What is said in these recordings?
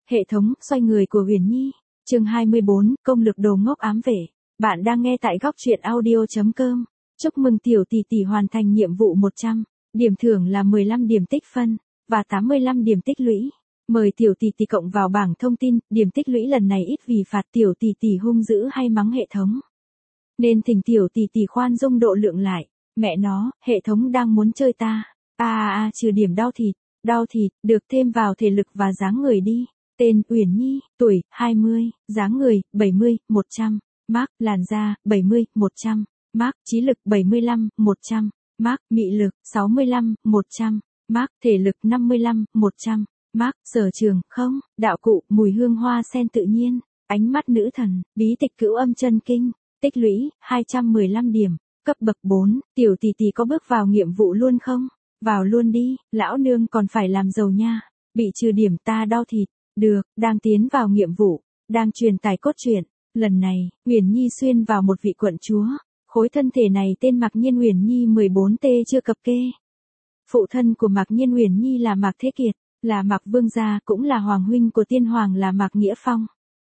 Hệ thống xoay người của Huyền Nhi, chương 24, công lực đồ ngốc ám vệ. Bạn đang nghe tại góc truyện audio.com. Chúc mừng tiểu tỷ tỷ hoàn thành nhiệm vụ 100, điểm thưởng là 15 điểm tích phân, và 85 điểm tích lũy. Mời tiểu tỷ tỷ cộng vào bảng thông tin, điểm tích lũy lần này ít vì phạt tiểu tỷ tỷ hung dữ hay mắng hệ thống. Nên thỉnh tiểu tỷ tỷ khoan dung độ lượng lại, mẹ nó, hệ thống đang muốn chơi ta. Trừ điểm đau thịt, được thêm vào thể lực và dáng người đi. Tên Uyển Nhi, tuổi 20, dáng người 70, 100, mác làn da 70, 100, mác trí lực 75, 100, mác mị lực 65, 100, mác thể lực 55, 100, mác sở trường không, đạo cụ mùi hương hoa sen tự nhiên, ánh mắt nữ thần, bí tịch cửu âm chân kinh, tích lũy 215 điểm, cấp bậc 4, tiểu tỷ tỷ có bước vào nhiệm vụ luôn không? Vào luôn đi, lão nương còn phải làm giàu nha. Bị trừ điểm ta đau thịt. Được, đang tiến vào nhiệm vụ, đang truyền tải cốt truyện. Lần này, Uyển Nhi xuyên vào một vị quận chúa. Khối thân thể này tên Mạc Nhiên Uyển Nhi 14T chưa cập kê. Phụ thân của Mạc Nhiên Uyển Nhi là Mạc Thế Kiệt, là Mạc Vương gia, cũng là hoàng huynh của tiên hoàng là Mạc Nghĩa Phong.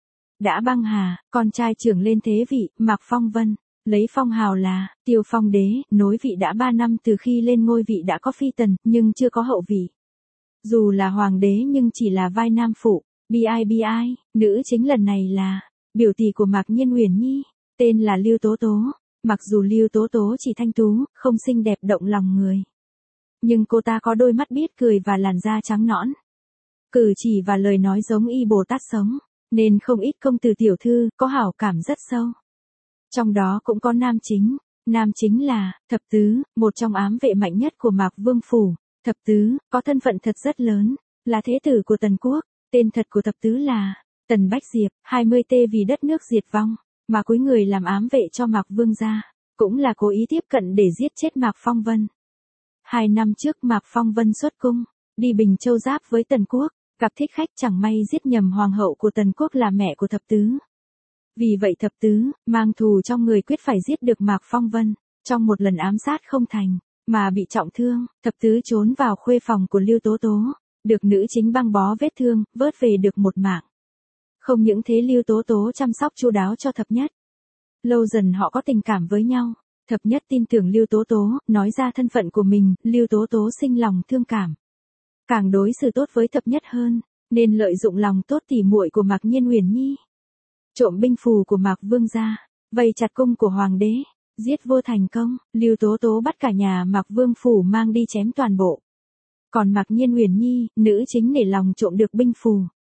Đã băng hà, con trai trưởng lên thế vị, Mạc Phong Vân. Lấy phong hào là Tiêu Phong đế, nối vị đã 3 năm từ khi lên ngôi vị đã có phi tần, nhưng chưa có hậu vị. Dù là hoàng đế nhưng chỉ là vai nam phụ, bi, nữ chính lần này là biểu tỷ của Mạc Nhiên Uyển Nhi, tên là Lưu Tố Tố. Mặc dù Lưu Tố Tố chỉ thanh tú, không xinh đẹp động lòng người. Nhưng cô ta có đôi mắt biết cười và làn da trắng nõn. Cử chỉ và lời nói giống y Bồ Tát sống, nên không ít công tử tiểu thư có hảo cảm rất sâu. Trong đó cũng có nam chính là Thập Tứ, một trong ám vệ mạnh nhất của Mạc Vương Phủ. Thập Tứ, có thân phận thật rất lớn, là thế tử của Tần Quốc, tên thật của Thập Tứ là Tần Bách Diệp, 20T vì đất nước diệt vong, mà cúi người làm ám vệ cho Mạc Vương gia, cũng là cố ý tiếp cận để giết chết Mạc Phong Vân. 2 năm trước Mạc Phong Vân xuất cung, đi Bình Châu giáp với Tần Quốc, gặp thích khách chẳng may giết nhầm hoàng hậu của Tần Quốc là mẹ của Thập Tứ. Vì vậy Thập Tứ, mang thù trong người quyết phải giết được Mạc Phong Vân. Trong một lần ám sát không thành, mà bị trọng thương, Thập Tứ trốn vào khuê phòng của Lưu Tố Tố. Được nữ chính băng bó vết thương, vớt về được một mạng. Không những thế Lưu Tố Tố chăm sóc chu đáo cho Thập Nhất. Lâu dần họ có tình cảm với nhau. Thập Nhất tin tưởng Lưu Tố Tố, nói ra thân phận của mình, Lưu Tố Tố sinh lòng thương cảm. Càng đối xử tốt với Thập Nhất hơn, nên lợi dụng lòng tốt tỉ muội của Mạc Nhiên Uyển Nhi. Trộm binh phù của Mạc Vương gia, vây chặt cung của hoàng đế, giết vô thành công, Lưu Tố Tố bắt cả nhà Mạc Vương phủ mang đi chém toàn bộ. Còn Mạc Nhiên Uyển Nhi, nữ chính nể lòng trộm được binh phù,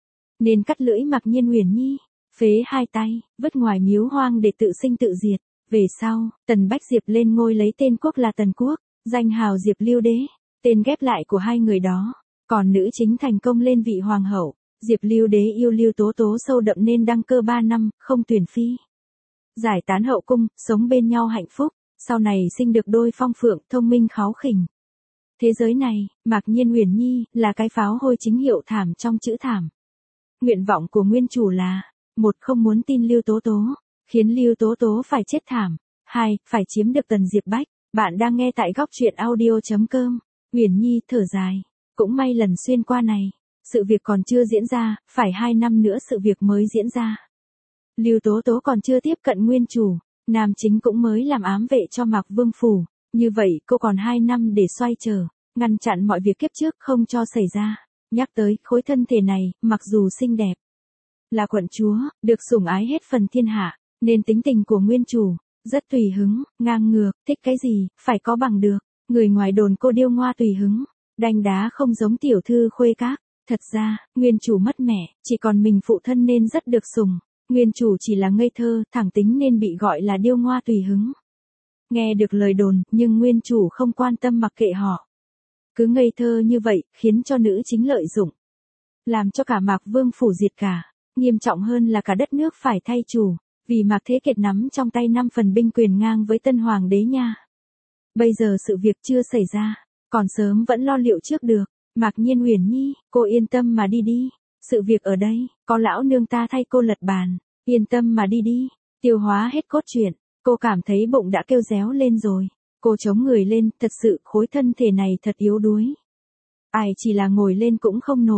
nên cắt lưỡi Mạc Nhiên Uyển Nhi, phế 2 tay, vứt ngoài miếu hoang để tự sinh tự diệt. Về sau, Tần Bách Diệp lên ngôi lấy tên quốc là Tần Quốc, danh hào Diệp Lưu Đế, tên ghép lại của hai người đó. Còn nữ chính thành công lên vị hoàng hậu. Diệp Lưu Đế yêu Lưu Tố Tố sâu đậm nên đăng cơ 3 năm, không tuyển phi. Giải tán hậu cung, sống bên nhau hạnh phúc, sau này sinh được đôi phong phượng, thông minh kháu khỉnh. Thế giới này, Mạc Nhiên Uyển Nhi, là cái pháo hôi chính hiệu thảm trong chữ thảm. Nguyện vọng của nguyên chủ là, 1. Không muốn tin Lưu Tố Tố, khiến Lưu Tố Tố phải chết thảm. 2. Phải chiếm được Tần Diệp Bách. Bạn đang nghe tại góc truyện audio.com. Uyển Nhi thở dài, cũng may lần xuyên qua này. Sự việc còn chưa diễn ra, phải 2 năm nữa sự việc mới diễn ra. Lưu Tố Tố còn chưa tiếp cận nguyên chủ, nam chính cũng mới làm ám vệ cho Mạc Vương Phủ. Như vậy cô còn 2 năm để xoay trở, ngăn chặn mọi việc kiếp trước không cho xảy ra. Nhắc tới khối thân thể này, mặc dù xinh đẹp, là quận chúa, được sủng ái hết phần thiên hạ, nên tính tình của nguyên chủ, rất tùy hứng, ngang ngược, thích cái gì, phải có bằng được. Người ngoài đồn cô điêu ngoa tùy hứng, đanh đá không giống tiểu thư khuê các. Thật ra, nguyên chủ mất mẹ, chỉ còn mình phụ thân nên rất được sủng. Nguyên chủ chỉ là ngây thơ, thẳng tính nên bị gọi là điêu ngoa tùy hứng. Nghe được lời đồn, nhưng nguyên chủ không quan tâm mặc kệ họ. Cứ ngây thơ như vậy, khiến cho nữ chính lợi dụng. Làm cho cả Mạc Vương phủ diệt cả. Nghiêm trọng hơn là cả đất nước phải thay chủ. Vì Mạc Thế Kiệt nắm trong tay 5 phần binh quyền ngang với tân hoàng đế nha. Bây giờ sự việc chưa xảy ra, còn sớm vẫn lo liệu trước được. Mạc Nhiên Uyển Nhi, cô yên tâm mà đi đi. Sự việc ở đây, có lão nương ta thay cô lật bàn. Yên tâm mà đi đi. Tiêu hóa hết cốt truyện. Cô cảm thấy bụng đã kêu réo lên rồi. Cô chống người lên, thật sự khối thân thể này thật yếu đuối. Ai chỉ là ngồi lên cũng không nổi.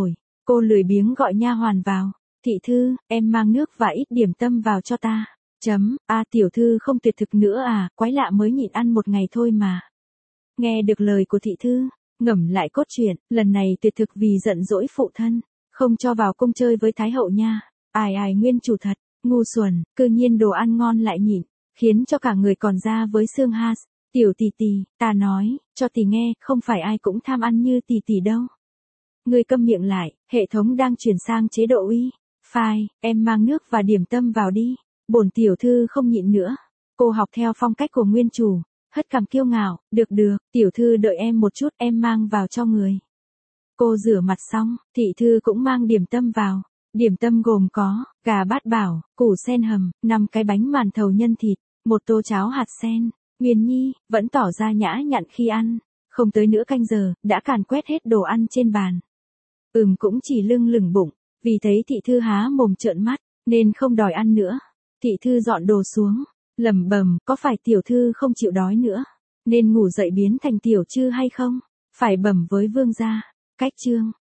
Cô lười biếng gọi nha hoàn vào. Thị thư, em mang nước và ít điểm tâm vào cho ta. Tiểu thư không tuyệt thực nữa à, quái lạ mới nhịn ăn một ngày thôi mà. Nghe được lời của thị thư, ngẫm lại cốt truyện, lần này tuyệt thực vì giận dỗi phụ thân, không cho vào cung chơi với Thái hậu nha. Ai nguyên chủ thật, ngu xuẩn, cư nhiên đồ ăn ngon lại nhịn, khiến cho cả người còn ra với xương ha. Tiểu tỷ tỷ, ta nói, cho tỷ nghe, không phải ai cũng tham ăn như tỷ tỷ đâu. Ngươi câm miệng lại, hệ thống đang chuyển sang chế độ uy. Phai, em mang nước và điểm tâm vào đi. Bổn tiểu thư không nhịn nữa. Cô học theo phong cách của nguyên chủ, hất cằm kiêu ngạo, được, tiểu thư đợi em một chút, em mang vào cho người. Cô rửa mặt xong, thị thư cũng mang điểm tâm vào. Điểm tâm gồm có, gà bát bảo, củ sen hầm, 5 cái bánh màn thầu nhân thịt, 1 tô cháo hạt sen. Huyền Nhi, vẫn tỏ ra nhã nhặn khi ăn. Không tới nửa canh giờ, đã càn quét hết đồ ăn trên bàn. Cũng chỉ lưng bụng, vì thấy thị thư há mồm trợn mắt, nên không đòi ăn nữa. Thị thư dọn đồ xuống, lẩm bẩm, có phải tiểu thư không chịu đói nữa, nên ngủ dậy biến thành tiểu chư hay không? Phải bẩm với vương gia. Cách chương